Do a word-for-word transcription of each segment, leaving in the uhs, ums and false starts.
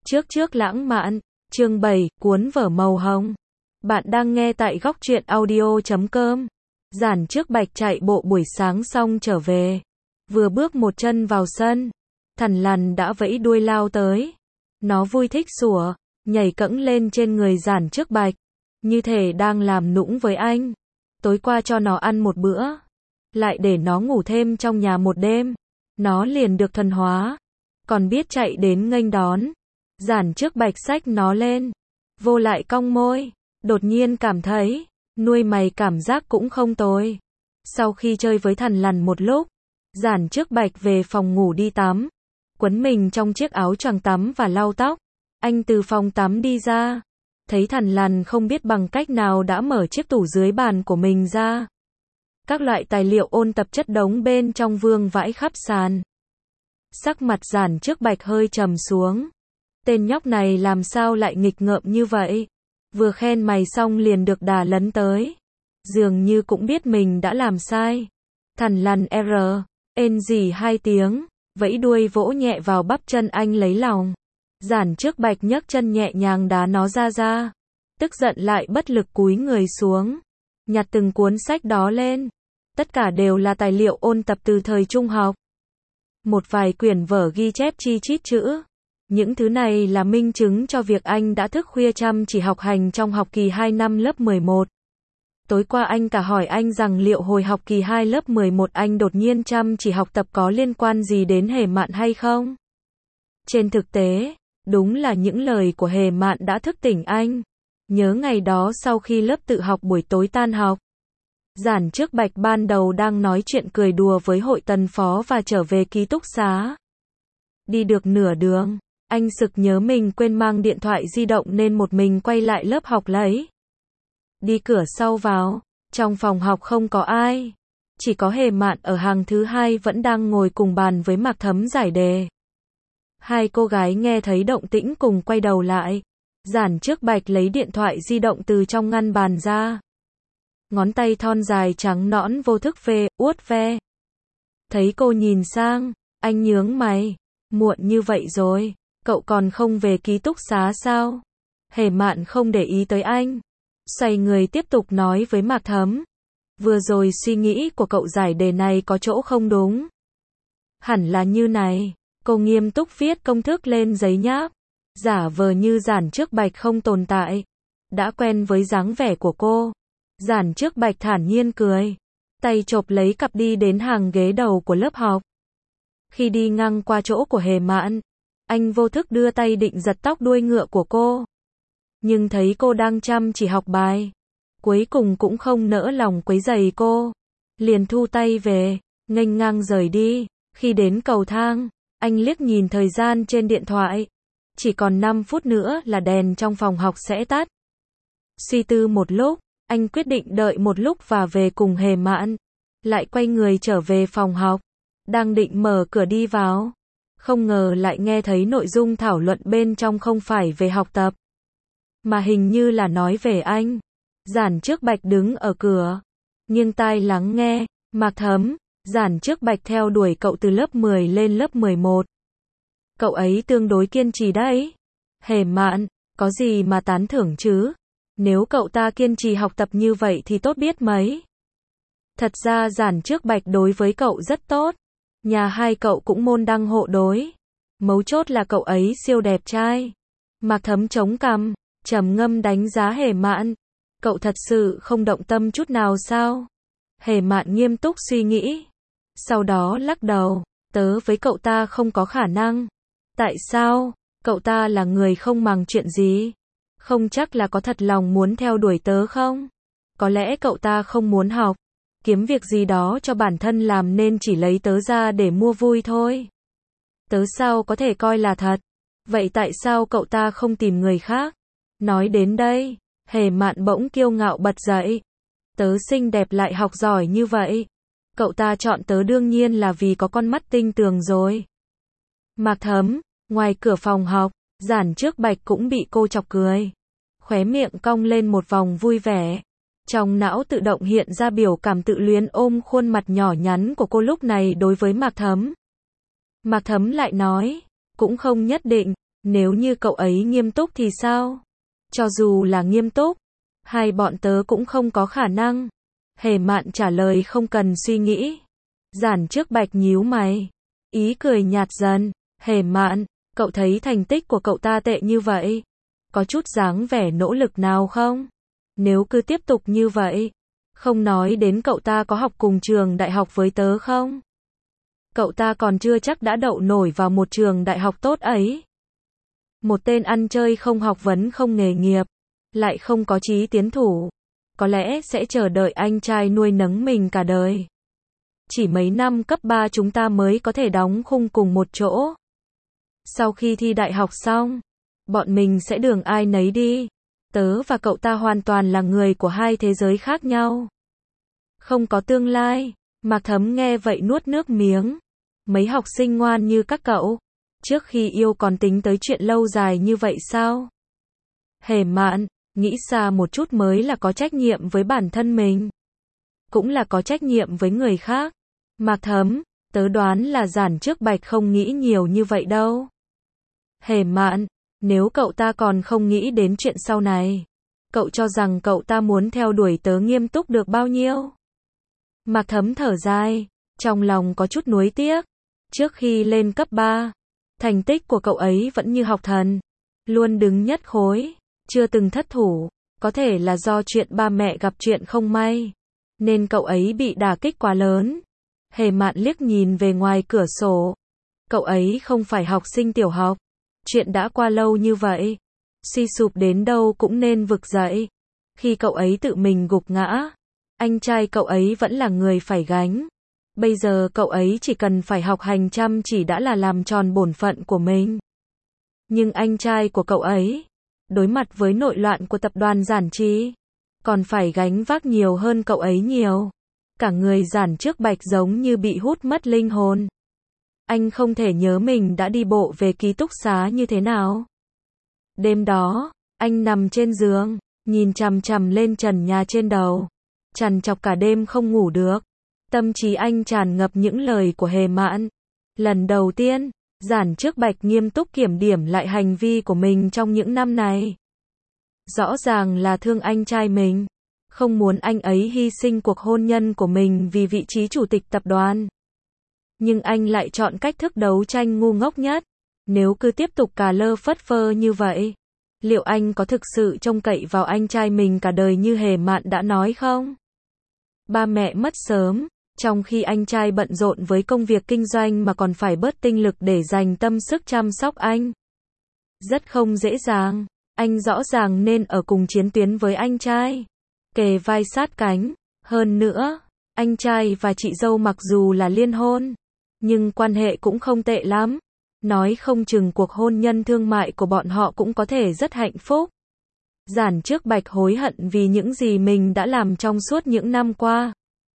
Trước trước lãng mạn, chương bảy, cuốn vở màu hồng. Bạn đang nghe tại góc truyện audio chấm com. Giản Trước Bạch chạy bộ buổi sáng xong trở về. Vừa bước một chân vào sân, thằn lằn đã vẫy đuôi lao tới. Nó vui thích sủa, nhảy cẫng lên trên người Giản Trước Bạch, như thể đang làm nũng với anh. Tối qua cho nó ăn một bữa, lại để nó ngủ thêm trong nhà một đêm, nó liền được thuần hóa, còn biết chạy đến nghênh đón. Giản Trước Bạch xách nó lên, vô lại cong môi, đột nhiên cảm thấy, nuôi mày cảm giác cũng không tồi. Sau khi chơi với thằn lằn một lúc, Giản Trước Bạch về phòng ngủ đi tắm, quấn mình trong chiếc áo choàng tắm và lau tóc. Anh từ phòng tắm đi ra, thấy thằn lằn không biết bằng cách nào đã mở chiếc tủ dưới bàn của mình ra. Các loại tài liệu ôn tập chất đống bên trong vương vãi khắp sàn. Sắc mặt Giản Trước Bạch hơi trầm xuống. Tên nhóc này làm sao lại nghịch ngợm như vậy? Vừa khen mày xong liền được đà lấn tới. Dường như cũng biết mình đã làm sai. Thằn lằn R, ên gì hai tiếng, vẫy đuôi vỗ nhẹ vào bắp chân anh lấy lòng. Giản Trước Bạch nhấc chân nhẹ nhàng đá nó ra ra. Tức giận lại bất lực cúi người xuống, nhặt từng cuốn sách đó lên. Tất cả đều là tài liệu ôn tập từ thời trung học. Một vài quyển vở ghi chép chi chít chữ. Những thứ này là minh chứng cho việc anh đã thức khuya chăm chỉ học hành trong học kỳ hai năm lớp mười một. Tối qua anh cả hỏi anh rằng liệu hồi học kỳ hai lớp mười một anh đột nhiên chăm chỉ học tập có liên quan gì đến Hề Mạn hay không? Trên thực tế, đúng là những lời của Hề Mạn đã thức tỉnh anh. Nhớ ngày đó sau khi lớp tự học buổi tối tan học, Giản Trước Bạch ban đầu đang nói chuyện cười đùa với hội tần phó và trở về ký túc xá. Đi được nửa đường, anh sực nhớ mình quên mang điện thoại di động nên một mình quay lại lớp học lấy. Đi cửa sau vào, trong phòng học không có ai. Chỉ có Hề Mạn ở hàng thứ hai vẫn đang ngồi cùng bàn với Mạc Thấm giải đề. Hai cô gái nghe thấy động tĩnh cùng quay đầu lại. Giản Trước Bạch lấy điện thoại di động từ trong ngăn bàn ra. Ngón tay thon dài trắng nõn vô thức về, uốt ve. Thấy cô nhìn sang, anh nhướng mày. Muộn như vậy rồi, cậu còn không về ký túc xá sao? Hề Mạn không để ý tới anh, xoay người tiếp tục nói với Mạc Thấm. Vừa rồi suy nghĩ của cậu giải đề này có chỗ không đúng. Hẳn là như này, cô nghiêm túc viết công thức lên giấy nháp, giả vờ như Giản Trước Bạch không tồn tại. Đã quen với dáng vẻ của cô, Giản Trước Bạch thản nhiên cười, tay chộp lấy cặp đi đến hàng ghế đầu của lớp học. Khi đi ngang qua chỗ của Hề Mạn, anh vô thức đưa tay định giật tóc đuôi ngựa của cô. Nhưng thấy cô đang chăm chỉ học bài, cuối cùng cũng không nỡ lòng quấy rầy cô, liền thu tay về, nghênh ngang rời đi. Khi đến cầu thang, anh liếc nhìn thời gian trên điện thoại. Chỉ còn năm phút nữa là đèn trong phòng học sẽ tắt. Suy tư một lúc, anh quyết định đợi một lúc và về cùng Hề Mạn. Lại quay người trở về phòng học. Đang định mở cửa đi vào, không ngờ lại nghe thấy nội dung thảo luận bên trong không phải về học tập, mà hình như là nói về anh. Giản Trước Bạch đứng ở cửa, nghiêng tai lắng nghe. Mạc Thấm, Giản Trước Bạch theo đuổi cậu từ lớp mười lên lớp mười một. Cậu ấy tương đối kiên trì đấy. Hề Mạn, có gì mà tán thưởng chứ? Nếu cậu ta kiên trì học tập như vậy thì tốt biết mấy. Thật ra Giản Trước Bạch đối với cậu rất tốt. Nhà hai cậu cũng môn đăng hộ đối. Mấu chốt là cậu ấy siêu đẹp trai. Mạc Thấm chống cằm, trầm ngâm đánh giá Hề Mạn. Cậu thật sự không động tâm chút nào sao? Hề Mạn nghiêm túc suy nghĩ. Sau đó lắc đầu, tớ với cậu ta không có khả năng. Tại sao? Cậu ta là người không màng chuyện gì. Không chắc là có thật lòng muốn theo đuổi tớ không? Có lẽ cậu ta không muốn học, kiếm việc gì đó cho bản thân làm nên chỉ lấy tớ ra để mua vui thôi. Tớ sao có thể coi là thật? Vậy tại sao cậu ta không tìm người khác? Nói đến đây, Hề Mạn bỗng kiêu ngạo bật dậy. Tớ xinh đẹp lại học giỏi như vậy. Cậu ta chọn tớ đương nhiên là vì có con mắt tinh tường rồi. Mạc Thấm, ngoài cửa phòng học, Giản Trước Bạch cũng bị cô chọc cười. Khóe miệng cong lên một vòng vui vẻ. Trong não tự động hiện ra biểu cảm tự luyến ôm khuôn mặt nhỏ nhắn của cô lúc này đối với Mạc Thấm. Mạc Thấm lại nói, cũng không nhất định, Nếu như cậu ấy nghiêm túc thì sao? Cho dù là nghiêm túc, hai bọn tớ cũng không có khả năng. Hề Mạn trả lời không cần suy nghĩ. Giản Trước Bạch nhíu mày, ý cười nhạt dần. Hề Mạn, cậu thấy thành tích của cậu ta tệ như vậy, có chút dáng vẻ nỗ lực nào không? Nếu cứ tiếp tục như vậy, không nói đến cậu ta có học cùng trường đại học với tớ không? Cậu ta còn chưa chắc đã đậu nổi vào một trường đại học tốt ấy. Một tên ăn chơi không học vấn không nghề nghiệp, lại không có chí tiến thủ, có lẽ sẽ chờ đợi anh trai nuôi nấng mình cả đời. Chỉ mấy năm cấp ba chúng ta mới có thể đóng khung cùng một chỗ. Sau khi thi đại học xong, bọn mình sẽ đường ai nấy đi. Tớ và cậu ta hoàn toàn là người của hai thế giới khác nhau. Không có tương lai. Mạc Thấm nghe vậy nuốt nước miếng. Mấy học sinh ngoan như các cậu, trước khi yêu còn tính tới chuyện lâu dài như vậy sao? Hề Mạn, nghĩ xa một chút mới là có trách nhiệm với bản thân mình. Cũng là có trách nhiệm với người khác. Mạc Thấm, tớ đoán là Giản Trước Bạch không nghĩ nhiều như vậy đâu. Hề Mạn, nếu cậu ta còn không nghĩ đến chuyện sau này, cậu cho rằng cậu ta muốn theo đuổi tớ nghiêm túc được bao nhiêu? Mạc Thấm thở dài, trong lòng có chút nuối tiếc. Trước khi lên cấp ba, thành tích của cậu ấy vẫn như học thần, luôn đứng nhất khối, chưa từng thất thủ. Có thể là do chuyện ba mẹ gặp chuyện không may, nên cậu ấy bị đả kích quá lớn. Hề Mạn liếc nhìn về ngoài cửa sổ. Cậu ấy không phải học sinh tiểu học. Chuyện đã qua lâu như vậy, suy sụp đến đâu cũng nên vực dậy. Khi cậu ấy tự mình gục ngã, anh trai cậu ấy vẫn là người phải gánh. Bây giờ cậu ấy chỉ cần phải học hành chăm chỉ đã là làm tròn bổn phận của mình. Nhưng anh trai của cậu ấy, đối mặt với nội loạn của tập đoàn Giản Trì, còn phải gánh vác nhiều hơn cậu ấy nhiều. Cả người Giản Trước Bạch giống như bị hút mất linh hồn. Anh không thể nhớ mình đã đi bộ về ký túc xá như thế nào. Đêm đó, anh nằm trên giường, nhìn chằm chằm lên trần nhà trên đầu, trằn trọc cả đêm không ngủ được. Tâm trí anh tràn ngập những lời của Hề Mạn. Lần đầu tiên, Giản Trước Bạch nghiêm túc kiểm điểm lại hành vi của mình trong những năm này. Rõ ràng là thương anh trai mình, không muốn anh ấy hy sinh cuộc hôn nhân của mình vì vị trí chủ tịch tập đoàn. Nhưng anh lại chọn cách thức đấu tranh ngu ngốc nhất. Nếu cứ tiếp tục cà lơ phất phơ như vậy, liệu anh có thực sự trông cậy vào anh trai mình cả đời như Hề Mạn đã nói không? Ba mẹ mất sớm, trong khi anh trai bận rộn với công việc kinh doanh mà còn phải bớt tinh lực để dành tâm sức chăm sóc anh. Rất không dễ dàng, anh rõ ràng nên ở cùng chiến tuyến với anh trai, kề vai sát cánh. Hơn nữa, anh trai và chị dâu mặc dù là liên hôn, nhưng quan hệ cũng không tệ lắm. Nói không chừng cuộc hôn nhân thương mại của bọn họ cũng có thể rất hạnh phúc. Giản Trước Bạch hối hận vì những gì mình đã làm trong suốt những năm qua.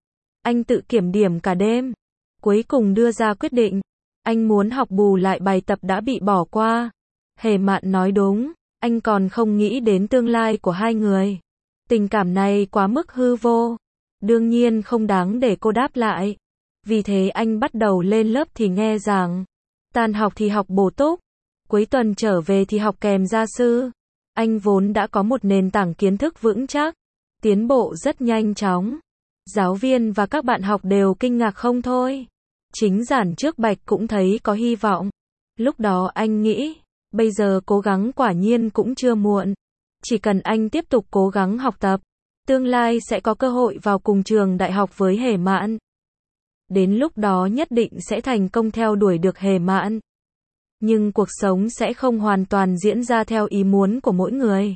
Anh tự kiểm điểm cả đêm, cuối cùng đưa ra quyết định. Anh muốn học bù lại bài tập đã bị bỏ qua. Hề Mạn nói đúng, anh còn không nghĩ đến tương lai của hai người. Tình cảm này quá mức hư vô, đương nhiên không đáng để cô đáp lại. Vì thế anh bắt đầu lên lớp thì nghe giảng, tan học thì học bổ túc, cuối tuần trở về thì học kèm gia sư. Anh vốn đã có một nền tảng kiến thức vững chắc, tiến bộ rất nhanh chóng. Giáo viên và các bạn học đều kinh ngạc không thôi. Chính Giản Trước Bạch cũng thấy có hy vọng. Lúc đó anh nghĩ, bây giờ cố gắng quả nhiên cũng chưa muộn. Chỉ cần anh tiếp tục cố gắng học tập, tương lai sẽ có cơ hội vào cùng trường đại học với Hề Mạn. Đến lúc đó nhất định sẽ thành công theo đuổi được Hề Mạn. Nhưng cuộc sống sẽ không hoàn toàn diễn ra theo ý muốn của mỗi người.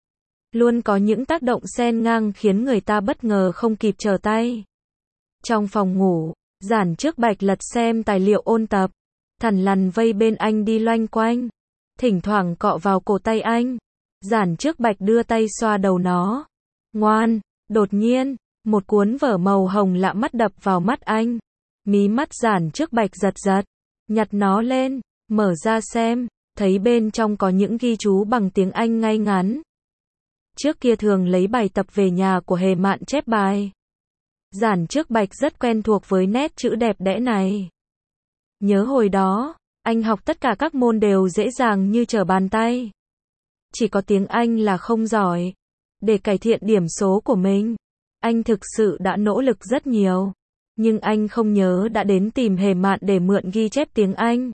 Luôn có những tác động xen ngang khiến người ta bất ngờ không kịp trở tay. Trong phòng ngủ, Giản Trước Bạch lật xem tài liệu ôn tập. Thằn lằn vây bên anh đi loanh quanh, thỉnh thoảng cọ vào cổ tay anh. Giản Trước Bạch đưa tay xoa đầu nó. Ngoan. Đột nhiên, một cuốn vở màu hồng lạ mắt đập vào mắt anh. Mí mắt Giản Trước Bạch giật giật, nhặt nó lên, mở ra xem, thấy bên trong có những ghi chú bằng tiếng Anh ngay ngắn. Trước kia thường lấy bài tập về nhà của Hề Mạn chép bài. Giản Trước Bạch rất quen thuộc với nét chữ đẹp đẽ này. Nhớ hồi đó, Anh học tất cả các môn đều dễ dàng như trở bàn tay. Chỉ có tiếng Anh là không giỏi. Để cải thiện điểm số của mình, anh thực sự đã nỗ lực rất nhiều. Nhưng anh không nhớ đã đến tìm Hề Mạn để mượn ghi chép tiếng Anh.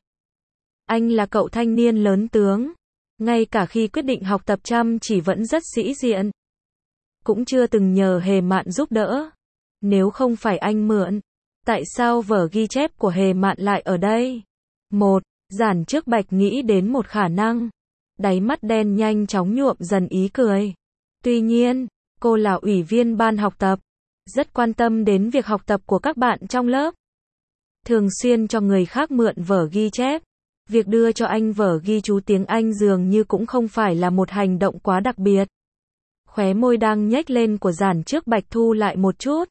Anh là cậu thanh niên lớn tướng. Ngay cả khi quyết định học tập chăm chỉ vẫn rất sĩ diện. Cũng chưa từng nhờ Hề Mạn giúp đỡ. Nếu không phải anh mượn, tại sao vở ghi chép của Hề Mạn lại ở đây? Một, Giản Trước Bạch nghĩ đến một khả năng. Đáy mắt đen nhanh chóng nhuộm dần ý cười. Tuy nhiên, cô là ủy viên ban học tập, rất quan tâm đến việc học tập của các bạn trong lớp. Thường xuyên cho người khác mượn vở ghi chép. Việc đưa cho anh vở ghi chú tiếng Anh dường như cũng không phải là một hành động quá đặc biệt. Khóe môi đang nhếch lên của Giản Trước Bạch thu lại một chút.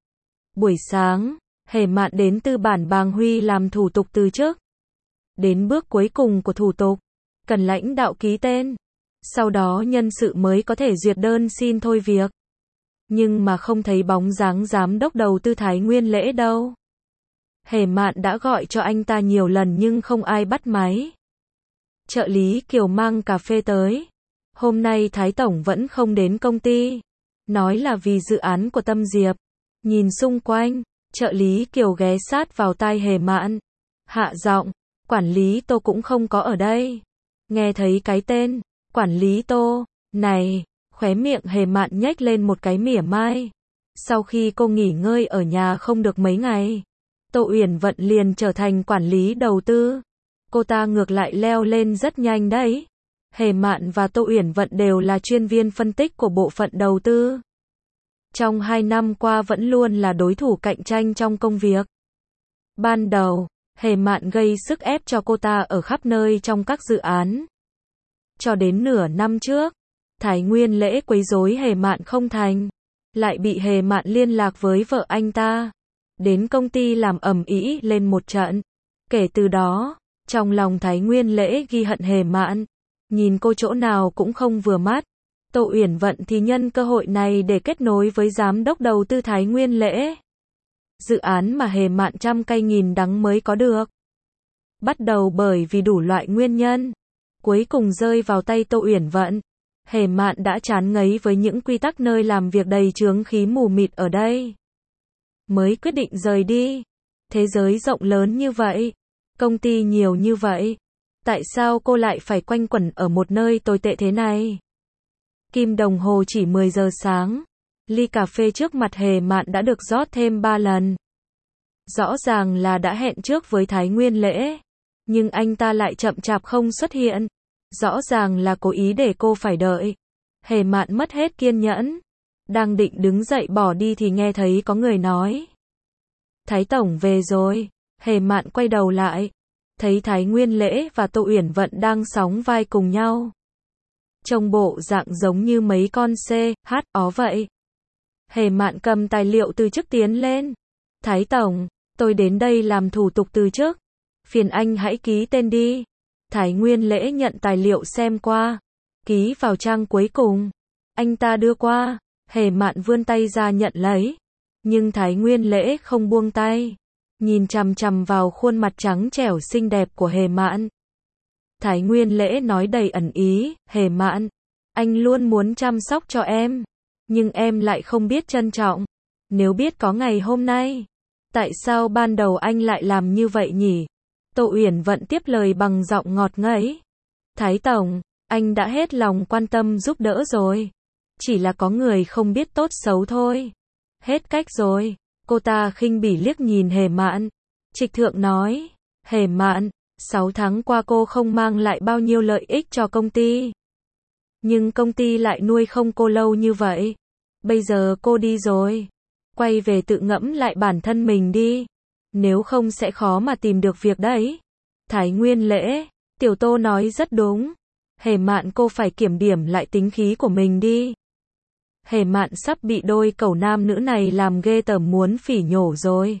Buổi sáng, Hề Mạn đến tư bản Bàng Huy làm thủ tục từ chức. Đến bước cuối cùng của thủ tục, cần lãnh đạo ký tên. Sau đó nhân sự mới có thể duyệt đơn xin thôi việc. Nhưng mà không thấy bóng dáng giám đốc đầu tư Thái Nguyên Lễ đâu. Hề Mạn đã gọi cho anh ta nhiều lần nhưng không ai bắt máy. Trợ lý Kiều mang cà phê tới. Hôm nay Thái Tổng vẫn không đến công ty. Nói là vì dự án của Tâm Diệp. Nhìn xung quanh, trợ lý Kiều ghé sát vào tai Hề Mạn. Hạ giọng, quản lý Tô cũng không có ở đây. Nghe thấy cái tên, quản lý Tô, này, khóe miệng Hề Mạn nhếch lên một cái mỉa mai. Sau khi cô nghỉ ngơi ở nhà không được mấy ngày, Tô Uyển Vận liền trở thành quản lý đầu tư. Cô ta ngược lại leo lên rất nhanh đấy. Hề Mạn và Tô Uyển Vận đều là chuyên viên phân tích của bộ phận đầu tư. Trong hai năm qua vẫn luôn là đối thủ cạnh tranh trong công việc. Ban đầu, Hề Mạn gây sức ép cho cô ta ở khắp nơi trong các dự án. Cho đến nửa năm trước, Thái Nguyên Lễ quấy rối Hề Mạn không thành, lại bị Hề Mạn liên lạc với vợ anh ta. Đến công ty làm ầm ĩ lên một trận. Kể từ đó, trong lòng Thái Nguyên Lễ ghi hận Hề Mạn. Nhìn cô chỗ nào cũng không vừa mắt. Tô Uyển Vận thì nhân cơ hội này để kết nối với giám đốc đầu tư Thái Nguyên Lễ. Dự án mà Hề Mạn trăm cây nghìn đắng mới có được. Bắt đầu bởi vì đủ loại nguyên nhân. Cuối cùng rơi vào tay Tô Uyển Vận. Hề Mạn đã chán ngấy với những quy tắc nơi làm việc đầy chướng khí mù mịt ở đây. Mới quyết định rời đi. Thế giới rộng lớn như vậy. Công ty nhiều như vậy. Tại sao cô lại phải quanh quẩn ở một nơi tồi tệ thế này? Kim đồng hồ chỉ mười giờ sáng. Ly cà phê trước mặt Hề Mạn đã được rót thêm ba lần. Rõ ràng là đã hẹn trước với Thái Nguyên Lễ. Nhưng anh ta lại chậm chạp không xuất hiện. Rõ ràng là cố ý để cô phải đợi. Hề Mạn mất hết kiên nhẫn. Đang định đứng dậy bỏ đi thì nghe thấy có người nói. Thái Tổng về rồi. Hề Mạn quay đầu lại. Thấy Thái Nguyên Lễ và Tô Uyển Vận đang sóng vai cùng nhau. Trông bộ dạng giống như mấy con C, H, ó vậy. Hề Mạn cầm tài liệu từ chức tiến lên. Thái Tổng, tôi đến đây làm thủ tục từ chức. Phiền anh hãy ký tên đi. Thái Nguyên Lễ nhận tài liệu xem qua. Ký vào trang cuối cùng. Anh ta đưa qua. Hề Mạn vươn tay ra nhận lấy. Nhưng Thái Nguyên Lễ không buông tay. Nhìn chằm chằm vào khuôn mặt trắng trẻo xinh đẹp của Hề Mạn. Thái Nguyên Lễ nói đầy ẩn ý, Hề Mạn, anh luôn muốn chăm sóc cho em. Nhưng em lại không biết trân trọng. Nếu biết có ngày hôm nay, tại sao ban đầu anh lại làm như vậy nhỉ? Tô Uyển Vận tiếp lời bằng giọng ngọt ngấy. Thái Tổng, anh đã hết lòng quan tâm giúp đỡ rồi. Chỉ là có người không biết tốt xấu thôi. Hết cách rồi. Cô ta khinh bỉ liếc nhìn Hề Mạn. Trịch thượng nói, Hề Mạn, sáu tháng qua cô không mang lại bao nhiêu lợi ích cho công ty. Nhưng công ty lại nuôi không cô lâu như vậy. Bây giờ cô đi rồi. Quay về tự ngẫm lại bản thân mình đi. Nếu không sẽ khó mà tìm được việc đấy. Thái Nguyên Lễ, Tiểu Tô nói rất đúng. Hề Mạn cô phải kiểm điểm lại tính khí của mình đi. Hề Mạn sắp bị đôi cẩu nam nữ này làm ghê tởm muốn phỉ nhổ rồi.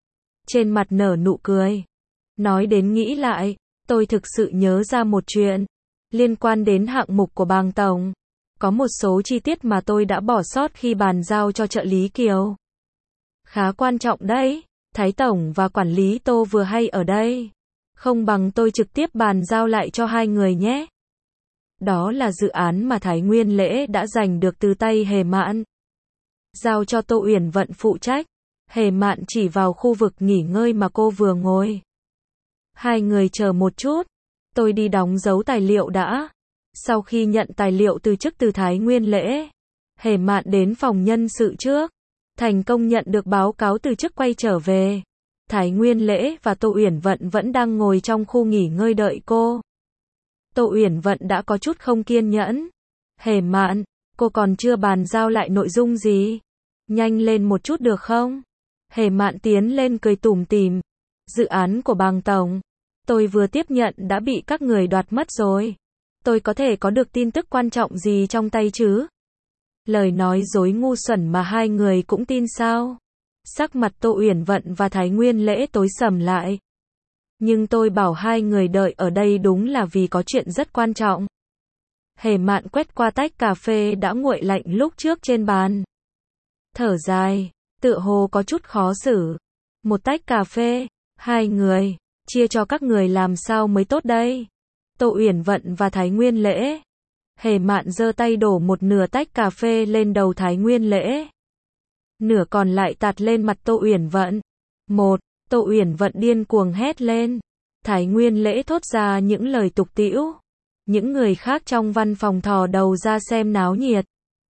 Trên mặt nở nụ cười. Nói đến nghĩ lại, tôi thực sự nhớ ra một chuyện. Liên quan đến hạng mục của Bàng Tổng. Có một số chi tiết mà tôi đã bỏ sót khi bàn giao cho trợ lý Kiều. Khá quan trọng đấy. Thái Tổng và quản lý Tô vừa hay ở đây. Không bằng tôi trực tiếp bàn giao lại cho hai người nhé. Đó là dự án mà Thái Nguyên Lễ đã giành được từ tay Hề Mạn. Giao cho Tô Uyển Vận phụ trách. Hề Mạn chỉ vào khu vực nghỉ ngơi mà cô vừa ngồi. Hai người chờ một chút. Tôi đi đóng dấu tài liệu đã. Sau khi nhận tài liệu từ chức từ Thái Nguyên Lễ, Hề Mạn đến phòng nhân sự trước. Thành công nhận được báo cáo từ chức quay trở về. Thái Nguyên Lễ và Tô Uyển Vận vẫn đang ngồi trong khu nghỉ ngơi đợi cô. Tô Uyển Vận đã có chút không kiên nhẫn. Hề Mạn, cô còn chưa bàn giao lại nội dung gì? Nhanh lên một chút được không? Hề Mạn tiến lên cười tủm tỉm. Dự án của Bàng Tổng, tôi vừa tiếp nhận đã bị các người đoạt mất rồi. Tôi có thể có được tin tức quan trọng gì trong tay chứ? Lời nói dối ngu xuẩn mà hai người cũng tin sao? Sắc mặt Tô Uyển Vận và Thái Nguyên Lễ tối sầm lại. Nhưng tôi bảo hai người đợi ở đây đúng là vì có chuyện rất quan trọng. Hề Mạn quét qua tách cà phê đã nguội lạnh lúc trước trên bàn. Thở dài, tựa hồ có chút khó xử. Một tách cà phê, hai người, chia cho các người làm sao mới tốt đây? Tô Uyển Vận và Thái Nguyên Lễ. Hề Mạn giơ tay đổ một nửa tách cà phê lên đầu Thái Nguyên Lễ. Nửa còn lại tạt lên mặt Tô Uyển Vận. Một, Tô Uyển Vận điên cuồng hét lên. Thái Nguyên Lễ thốt ra những lời tục tĩu. Những người khác trong văn phòng thò đầu ra xem náo nhiệt.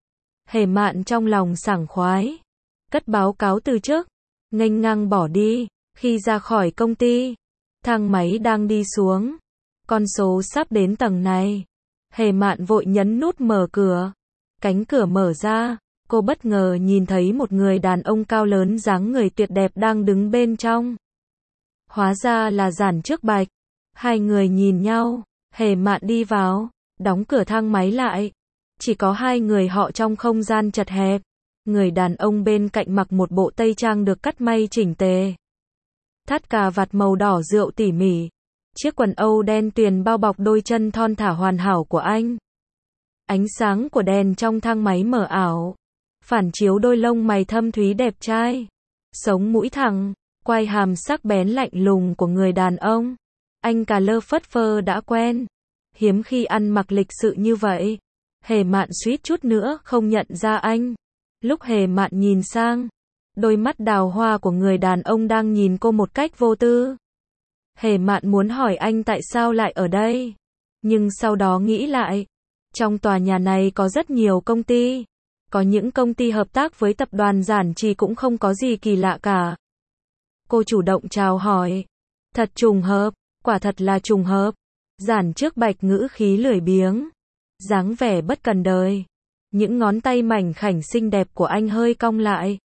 Hề Mạn trong lòng sảng khoái. Cất báo cáo từ chức. Nghênh ngang bỏ đi. Khi ra khỏi công ty, thang máy đang đi xuống. Con số sắp đến tầng này. Hề Mạn vội nhấn nút mở cửa. Cánh cửa mở ra. Cô bất ngờ nhìn thấy một người đàn ông cao lớn dáng người tuyệt đẹp đang đứng bên trong. Hóa ra là Giản Trước Bạch. Hai người nhìn nhau. Hề Mạn đi vào, đóng cửa thang máy lại. Chỉ có hai người họ trong không gian chật hẹp. Người đàn ông bên cạnh mặc một bộ tây trang được cắt may chỉnh tề. Thắt cà vạt màu đỏ rượu tỉ mỉ. Chiếc quần âu đen tuyền bao bọc đôi chân thon thả hoàn hảo của anh. Ánh sáng của đèn trong thang máy mờ ảo, phản chiếu đôi lông mày thâm thúy đẹp trai. Sống mũi thẳng, quai hàm sắc bén lạnh lùng của người đàn ông. Anh cà lơ phất phơ đã quen. Hiếm khi ăn mặc lịch sự như vậy. Hề Mạn suýt chút nữa không nhận ra anh. Lúc Hề Mạn nhìn sang, đôi mắt đào hoa của người đàn ông đang nhìn cô một cách vô tư. Hề Mạn muốn hỏi anh tại sao lại ở đây. Nhưng sau đó nghĩ lại. Trong tòa nhà này có rất nhiều công ty. Có những công ty hợp tác với tập đoàn Giản Trì cũng không có gì kỳ lạ cả. Cô chủ động chào hỏi. Thật trùng hợp, quả thật là trùng hợp. Giản Trước Bạch ngữ khí lười biếng. Dáng vẻ bất cần đời. Những ngón tay mảnh khảnh xinh đẹp của anh hơi cong lại.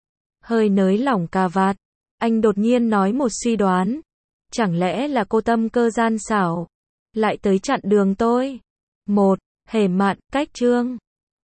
Hơi nới lỏng cà vạt. Anh đột nhiên nói một suy đoán. Chẳng lẽ là cô tâm cơ gian xảo lại tới chặn đường tôi? Một, Hề Mạn, cách chương.